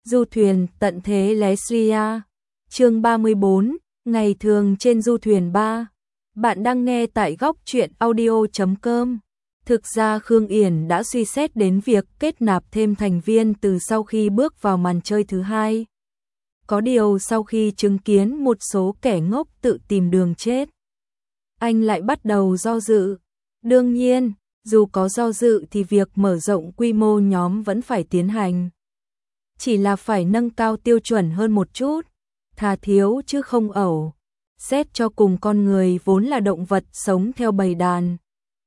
Du thuyền tận thế Leslia. Chương 34, ngày thường trên du thuyền 3. Bạn đang nghe tại góc truyện audio.com. Thực ra Khương Yển đã suy xét đến việc kết nạp thêm thành viên từ sau khi bước vào màn chơi thứ hai. Có điều sau khi chứng kiến một số kẻ ngốc tự tìm đường chết, anh lại bắt đầu do dự. Đương nhiên, dù có do dự thì việc mở rộng quy mô nhóm vẫn phải tiến hành. Chỉ là phải nâng cao tiêu chuẩn hơn một chút, thà thiếu chứ không ẩu. Xét cho cùng con người vốn là động vật sống theo bầy đàn.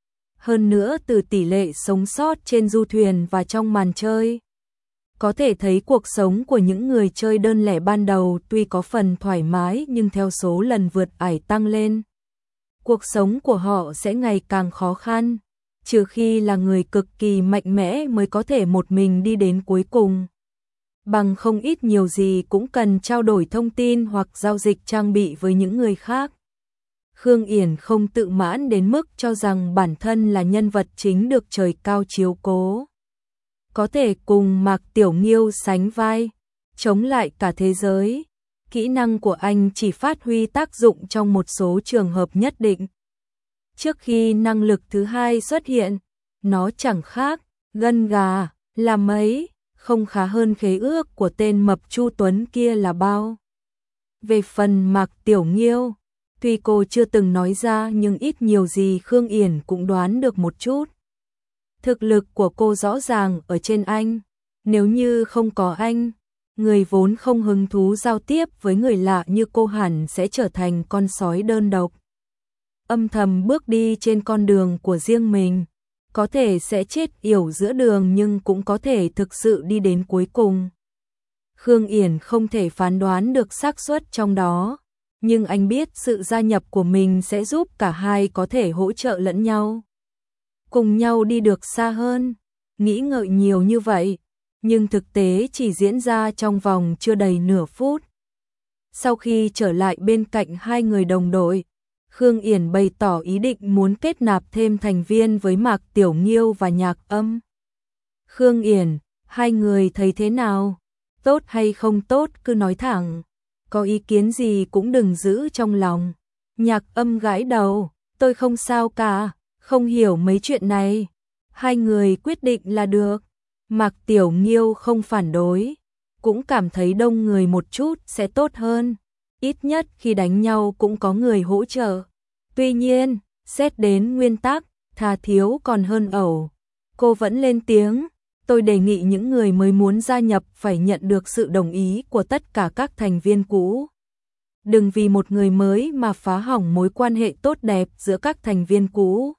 Hơn nữa từ tỷ lệ sống sót trên du thuyền và trong màn chơi, có thể thấy cuộc sống của những người chơi đơn lẻ ban đầu tuy có phần thoải mái nhưng theo số lần vượt ải tăng lên, cuộc sống của họ sẽ ngày càng khó khăn, trừ khi là người cực kỳ mạnh mẽ mới có thể một mình đi đến cuối cùng. Bằng không ít nhiều gì cũng cần trao đổi thông tin hoặc giao dịch trang bị với những người khác. Khương Yển không tự mãn đến mức cho rằng bản thân là nhân vật chính được trời cao chiếu cố, có thể cùng Mạc Tiểu Nghiêu sánh vai, chống lại cả thế giới. Kỹ năng của anh chỉ phát huy tác dụng trong một số trường hợp nhất định. Trước khi năng lực thứ hai xuất hiện, nó chẳng khác gân gà là mấy, không khá hơn khế ước của tên mập Chu Tuấn kia là bao. Về phần Mạc Tiểu Nghiêu, tuy cô chưa từng nói ra nhưng ít nhiều gì Khương Yển cũng đoán được một chút. Thực lực của cô rõ ràng ở trên anh, nếu như không có anh, người vốn không hứng thú giao tiếp với người lạ như cô hẳn sẽ trở thành con sói đơn độc, âm thầm bước đi trên con đường của riêng mình. Có thể sẽ chết yểu giữa đường nhưng cũng có thể thực sự đi đến cuối cùng. Khương Yển không thể phán đoán được xác suất trong đó, nhưng anh biết sự gia nhập của mình sẽ giúp cả hai có thể hỗ trợ lẫn nhau, cùng nhau đi được xa hơn. Nghĩ ngợi nhiều như vậy, nhưng thực tế chỉ diễn ra trong vòng chưa đầy nửa phút. Sau khi trở lại bên cạnh hai người đồng đội, Khương Yển bày tỏ ý định muốn kết nạp thêm thành viên với Mạc Tiểu Nghiêu và Nhạc Âm. Khương Yển, hai người thấy thế nào? Tốt hay không tốt cứ nói thẳng, có ý kiến gì cũng đừng giữ trong lòng. Nhạc Âm gãi đầu, tôi không sao cả, không hiểu mấy chuyện này. Hai người quyết định là được. Mạc Tiểu Nghiêu không phản đối, cũng cảm thấy đông người một chút sẽ tốt hơn. Ít nhất khi đánh nhau cũng có người hỗ trợ. Tuy nhiên, xét đến nguyên tắc, thà thiếu còn hơn ẩu. Cô vẫn lên tiếng, tôi đề nghị những người mới muốn gia nhập phải nhận được sự đồng ý của tất cả các thành viên cũ. Đừng vì một người mới mà phá hỏng mối quan hệ tốt đẹp giữa các thành viên cũ.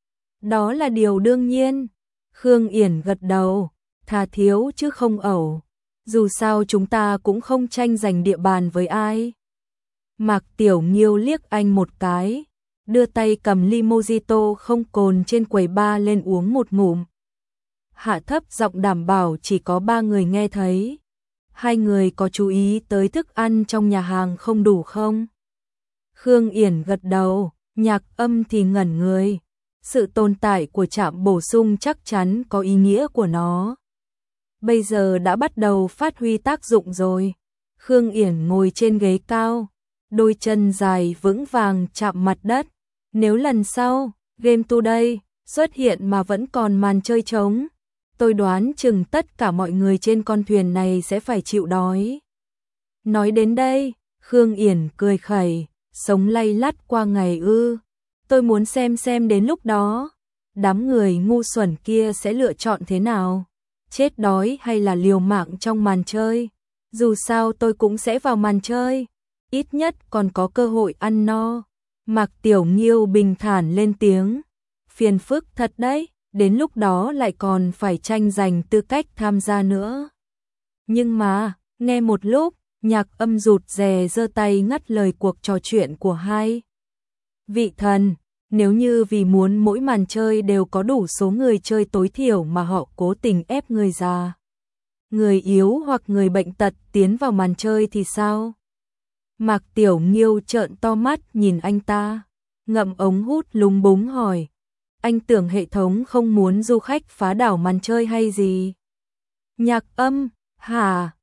Đó là điều đương nhiên. Khương Yển gật đầu, thà thiếu chứ không ẩu. Dù sao chúng ta cũng không tranh giành địa bàn với ai. Mạc Tiểu Nghiêu liếc anh một cái, đưa tay cầm ly mojito không cồn trên quầy bar lên uống một ngụm. Hạ thấp giọng đảm bảo chỉ có 3 người nghe thấy. Hai người có chú ý tới thức ăn trong nhà hàng không đủ không? Khương Yển gật đầu, Nhạc Âm thì ngẩn người. Sự tồn tại của trạm bổ sung chắc chắn có ý nghĩa của nó. Bây giờ đã bắt đầu phát huy tác dụng rồi. Khương Yển ngồi trên ghế cao, đôi chân dài vững vàng chạm mặt đất. Nếu lần sau, Game Today xuất hiện mà vẫn còn màn chơi trống, tôi đoán chừng tất cả mọi người trên con thuyền này sẽ phải chịu đói. Nói đến đây, Khương Yển cười khẩy, sống lay lắt qua ngày ư. Tôi muốn xem đến lúc đó, đám người ngu xuẩn kia sẽ lựa chọn thế nào. Chết đói hay là liều mạng trong màn chơi. Dù sao tôi cũng sẽ vào màn chơi, ít nhất còn có cơ hội ăn no. Mạc Tiểu Nghiêu bình thản lên tiếng, phiền phức thật đấy, đến lúc đó lại còn phải tranh giành tư cách tham gia nữa. Nhưng mà, nghe một lúc, Nhạc Âm rụt rè giơ tay ngắt lời cuộc trò chuyện của hai vị thần. Nếu như vì muốn mỗi màn chơi đều có đủ số người chơi tối thiểu mà họ cố tình ép người già, người yếu hoặc người bệnh tật tiến vào màn chơi thì sao? Mạc Tiểu Nghiêu trợn to mắt nhìn anh ta, ngậm ống hút lúng búng hỏi, anh tưởng hệ thống không muốn du khách phá đảo màn chơi hay gì? Nhạc Âm, hả?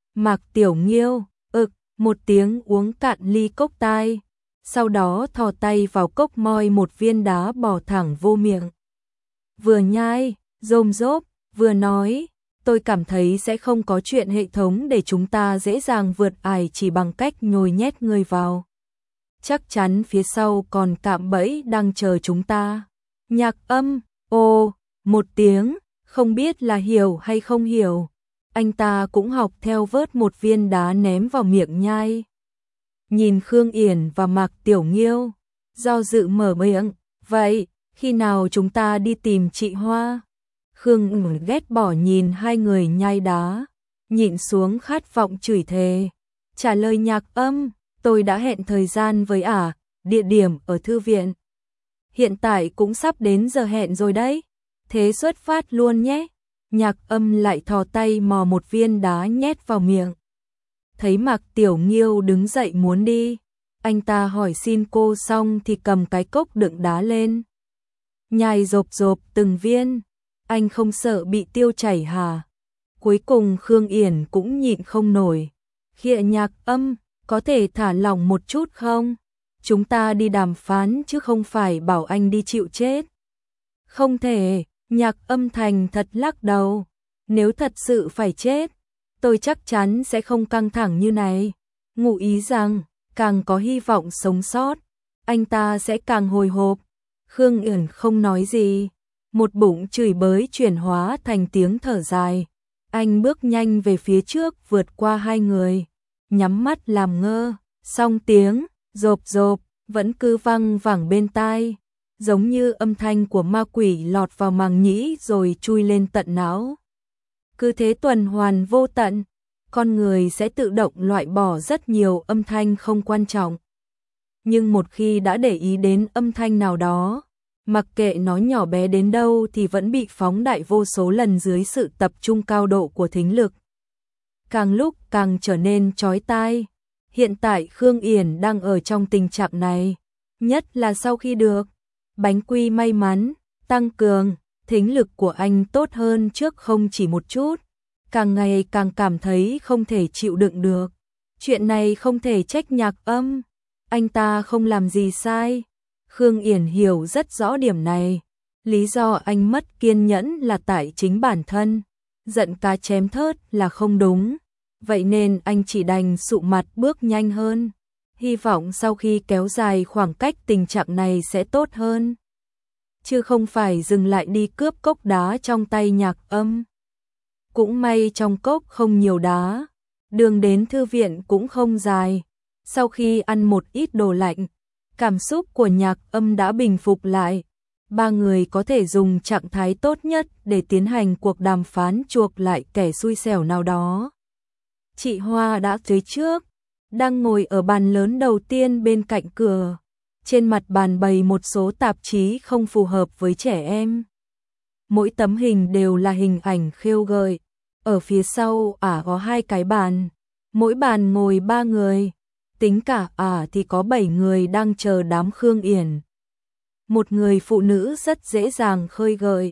Mạc Tiểu Nghiêu, một tiếng uống cạn ly cốc tai, sau đó thò tay vào cốc moi một viên đá bỏ thẳng vô miệng. Vừa nhai, rôm rốp, vừa nói, tôi cảm thấy sẽ không có chuyện hệ thống để chúng ta dễ dàng vượt ải chỉ bằng cách nhồi nhét người vào. Chắc chắn phía sau còn cạm bẫy đang chờ chúng ta. Nhạc Âm, một tiếng, không biết là hiểu hay không hiểu. Anh ta cũng học theo vớt một viên đá ném vào miệng nhai. Nhìn Khương Yển và Mạc Tiểu Nghiêu, do dự mở miệng, vậy, khi nào chúng ta đi tìm chị Hoa? Khương ghét bỏ nhìn hai người nhai đá, nhịn xuống khát vọng chửi thề. Trả lời Nhạc Âm, tôi đã hẹn thời gian với địa điểm ở thư viện. Hiện tại cũng sắp đến giờ hẹn rồi đấy, thế xuất phát luôn nhé. Nhạc Âm lại thò tay mò một viên đá nhét vào miệng. Thấy Mạc Tiểu Nghiêu đứng dậy muốn đi, anh ta hỏi xin cô xong thì cầm cái cốc đựng đá lên. Nhai rộp rộp từng viên, anh không sợ bị tiêu chảy hả? Cuối cùng Khương Yển cũng nhịn không nổi. Khịa Nhạc Âm, có thể thả lỏng một chút không? Chúng ta đi đàm phán chứ không phải bảo anh đi chịu chết. Không thể, Nhạc Âm thành thật lắc đầu. Nếu thật sự phải chết, tôi chắc chắn sẽ không căng thẳng như này. Ngụ ý rằng, càng có hy vọng sống sót, anh ta sẽ càng hồi hộp. Khương Yển không nói gì. Một bụng chửi bới chuyển hóa thành tiếng thở dài. Anh bước nhanh về phía trước vượt qua hai người. Nhắm mắt làm ngơ. Song tiếng, rộp rộp, vẫn cứ văng vẳng bên tai. Giống như âm thanh của ma quỷ lọt vào màng nhĩ rồi chui lên tận não. Cứ thế tuần hoàn vô tận, con người sẽ tự động loại bỏ rất nhiều âm thanh không quan trọng. Nhưng một khi đã để ý đến âm thanh nào đó, mặc kệ nó nhỏ bé đến đâu thì vẫn bị phóng đại vô số lần dưới sự tập trung cao độ của thính lực. Càng lúc càng trở nên chói tai. Hiện tại Khương Yển đang ở trong tình trạng này, nhất là sau khi được bánh quy may mắn tăng cường, thính lực của anh tốt hơn trước không chỉ một chút, càng ngày càng cảm thấy không thể chịu đựng được. Chuyện này không thể trách Nhạc Âm, anh ta không làm gì sai. Khương Yển hiểu rất rõ điểm này, lý do anh mất kiên nhẫn là tại chính bản thân, giận cá chém thớt là không đúng, vậy nên anh chỉ đành sụ mặt bước nhanh hơn, hy vọng sau khi kéo dài khoảng cách tình trạng này sẽ tốt hơn, chứ không phải dừng lại đi cướp cốc đá trong tay Nhạc Âm. Cũng may trong cốc không nhiều đá, đường đến thư viện cũng không dài. Sau khi ăn một ít đồ lạnh, cảm xúc của Nhạc Âm đã bình phục lại. Ba người có thể dùng trạng thái tốt nhất để tiến hành cuộc đàm phán chuộc lại kẻ xui xẻo nào đó. Chị Hoa đã tới trước, đang ngồi ở bàn lớn đầu tiên bên cạnh cửa. Trên mặt bàn bày một số tạp chí không phù hợp với trẻ em. Mỗi tấm hình đều là hình ảnh khêu gợi. Ở phía sau có hai cái bàn, mỗi bàn ngồi 3 người. Tính cả thì có 7 người đang chờ đám Khương Yển. Một người phụ nữ rất dễ dàng khơi gợi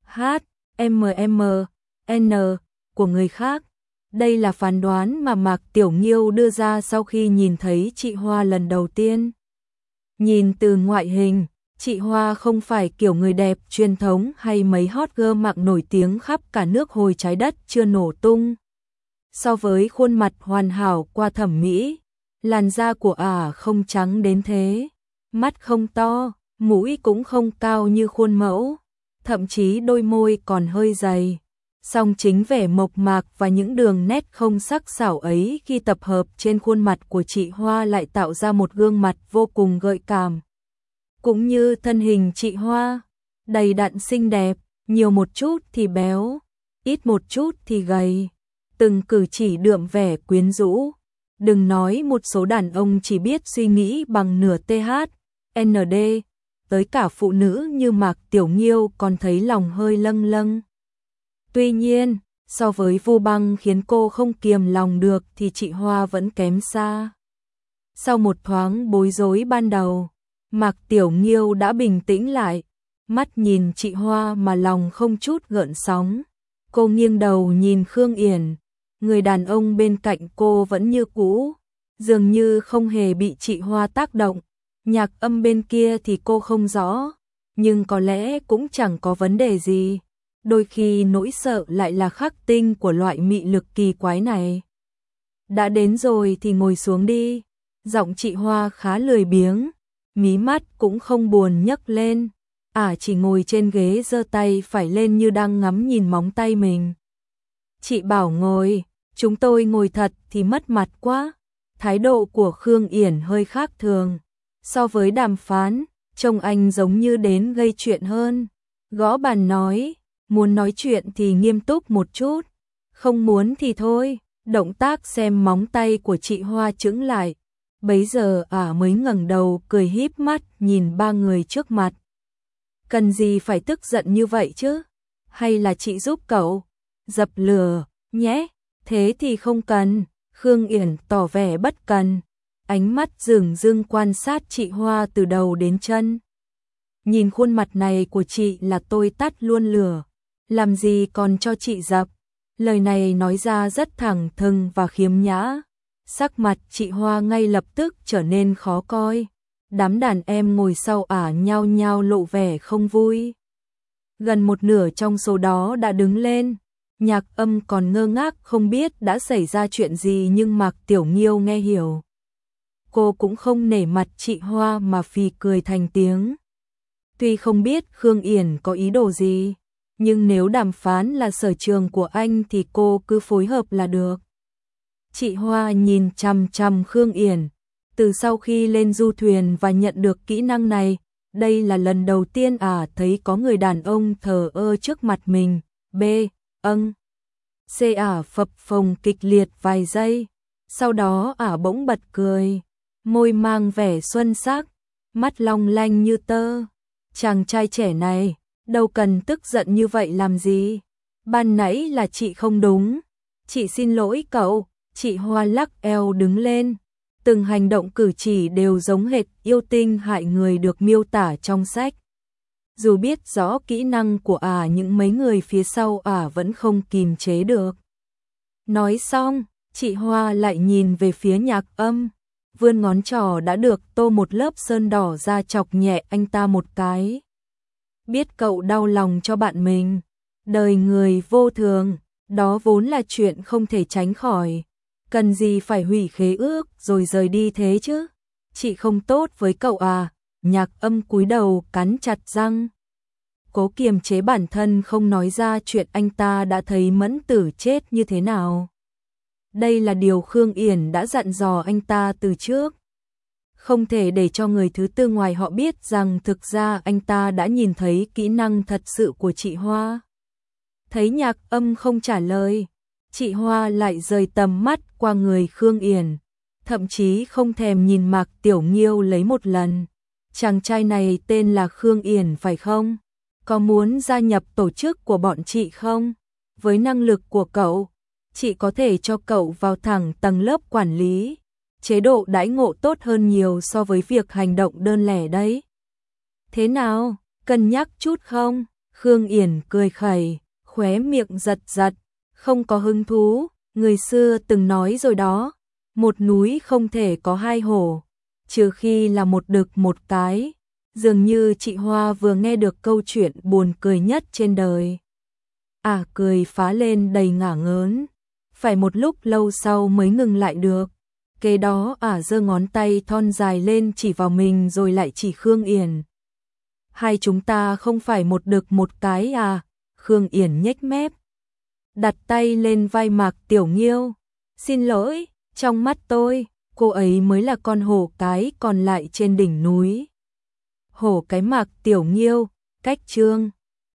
HMMN của người khác. Đây là phán đoán mà Mạc Tiểu Nghiêu đưa ra sau khi nhìn thấy chị Hoa lần đầu tiên. Nhìn từ ngoại hình, chị Hoa không phải kiểu người đẹp truyền thống hay mấy hot girl mạng nổi tiếng khắp cả nước hồi trái đất chưa nổ tung. So với khuôn mặt hoàn hảo qua thẩm mỹ, làn da của không trắng đến thế, mắt không to, mũi cũng không cao như khuôn mẫu, thậm chí đôi môi còn hơi dày. Song chính vẻ mộc mạc và những đường nét không sắc sảo ấy khi tập hợp trên khuôn mặt của chị Hoa lại tạo ra một gương mặt vô cùng gợi cảm. Cũng như thân hình chị Hoa, đầy đặn xinh đẹp, nhiều một chút thì béo, ít một chút thì gầy, từng cử chỉ đượm vẻ quyến rũ. Đừng nói một số đàn ông chỉ biết suy nghĩ bằng nửa THND, tới cả phụ nữ như Mạc Tiểu Nghiêu còn thấy lòng hơi lâng lâng. Tuy nhiên, so với Vu Băng khiến cô không kiềm lòng được thì chị Hoa vẫn kém xa. Sau một thoáng bối rối ban đầu, Mạc Tiểu Nghiêu đã bình tĩnh lại, mắt nhìn chị Hoa mà lòng không chút gợn sóng. Cô nghiêng đầu nhìn Khương Yển, người đàn ông bên cạnh cô vẫn như cũ, dường như không hề bị chị Hoa tác động. Nhạc Âm bên kia thì cô không rõ, nhưng có lẽ cũng chẳng có vấn đề gì. Đôi khi nỗi sợ lại là khắc tinh của loại mị lực kỳ quái này. Đã đến rồi thì ngồi xuống đi. Giọng chị Hoa khá lười biếng, mí mắt cũng không buồn nhấc lên. Chỉ ngồi trên ghế giơ tay phải lên như đang ngắm nhìn móng tay mình. Chị bảo ngồi, chúng tôi ngồi thật thì mất mặt quá. Thái độ của Khương Yển hơi khác thường. So với đàm phán, trông anh giống như đến gây chuyện hơn. Gõ bàn nói, muốn nói chuyện thì nghiêm túc một chút, không muốn thì thôi. Động tác xem móng tay của chị Hoa chững lại. Bấy giờ mới ngẩng đầu cười híp mắt nhìn ba người trước mặt. Cần gì phải tức giận như vậy chứ? Hay là chị giúp cậu dập lửa nhé? Thế thì không cần. Khương Yển tỏ vẻ bất cần, ánh mắt dửng dưng quan sát chị Hoa từ đầu đến chân. Nhìn khuôn mặt này của chị là tôi tắt luôn lửa, làm gì còn cho chị dập. Lời này nói ra rất thẳng thừng và khiếm nhã. Sắc mặt chị Hoa ngay lập tức trở nên khó coi. Đám đàn em ngồi sau nhao nhao lộ vẻ không vui. Gần một nửa trong số đó đã đứng lên. Nhạc Âm còn ngơ ngác không biết đã xảy ra chuyện gì, nhưng Mạc Tiểu Nghiêu nghe hiểu. Cô cũng không nể mặt chị Hoa mà phì cười thành tiếng. Tuy không biết Khương Yển có ý đồ gì, nhưng nếu đàm phán là sở trường của anh thì cô cứ phối hợp là được. Chị Hoa nhìn chằm chằm Khương Yển. Từ sau khi lên du thuyền và nhận được kỹ năng này, đây là lần đầu tiên thấy có người đàn ông thờ ơ trước mặt mình. C phập phồng kịch liệt vài giây, sau đó bỗng bật cười, môi mang vẻ xuân sắc, mắt long lanh như tơ. Chàng trai trẻ này, đâu cần tức giận như vậy làm gì? Ban nãy là chị không đúng. Chị xin lỗi cậu. Chị Hoa lắc eo đứng lên. Từng hành động cử chỉ đều giống hệt yêu tinh hại người được miêu tả trong sách. Dù biết rõ kỹ năng của những mấy người phía sau vẫn không kìm chế được. Nói xong, chị Hoa lại nhìn về phía Nhạc Âm, vươn ngón trỏ đã được tô một lớp sơn đỏ ra chọc nhẹ anh ta một cái. Biết cậu đau lòng cho bạn mình, đời người vô thường, đó vốn là chuyện không thể tránh khỏi. Cần gì phải hủy khế ước rồi rời đi thế chứ? Chị không tốt với cậu Nhạc Âm cúi đầu cắn chặt răng, cố kiềm chế bản thân không nói ra chuyện anh ta đã thấy Mẫn Tử chết như thế nào. Đây là điều Khương Yển đã dặn dò anh ta từ trước. Không thể để cho người thứ tư ngoài họ biết rằng thực ra anh ta đã nhìn thấy kỹ năng thật sự của chị Hoa. Thấy Nhạc Âm không trả lời, chị Hoa lại rời tầm mắt qua người Khương Yển, thậm chí không thèm nhìn Mạc Tiểu Nghiêu lấy một lần. Chàng trai này tên là Khương Yển phải không? Có muốn gia nhập tổ chức của bọn chị không? Với năng lực của cậu, chị có thể cho cậu vào thẳng tầng lớp quản lý. Chế độ đãi ngộ tốt hơn nhiều so với việc hành động đơn lẻ đấy. Thế nào, cân nhắc chút không? Khương Yển cười khẩy, khóe miệng giật giật, không có hứng thú. Người xưa từng nói rồi đó, một núi không thể có hai hổ, trừ khi là một đực một cái. Dường như chị Hoa vừa nghe được câu chuyện buồn cười nhất trên đời. Cười phá lên đầy ngả ngớn, phải một lúc lâu sau mới ngừng lại được. Kế đó giơ ngón tay thon dài lên chỉ vào mình rồi lại chỉ Khương Yển. Hai chúng ta không phải một đực một cái Khương Yển nhếch mép, đặt tay lên vai Mạc Tiểu Nghiêu. Xin lỗi, trong mắt tôi, cô ấy mới là con hổ cái còn lại trên đỉnh núi. Hổ cái Mạc Tiểu Nghiêu, cách chương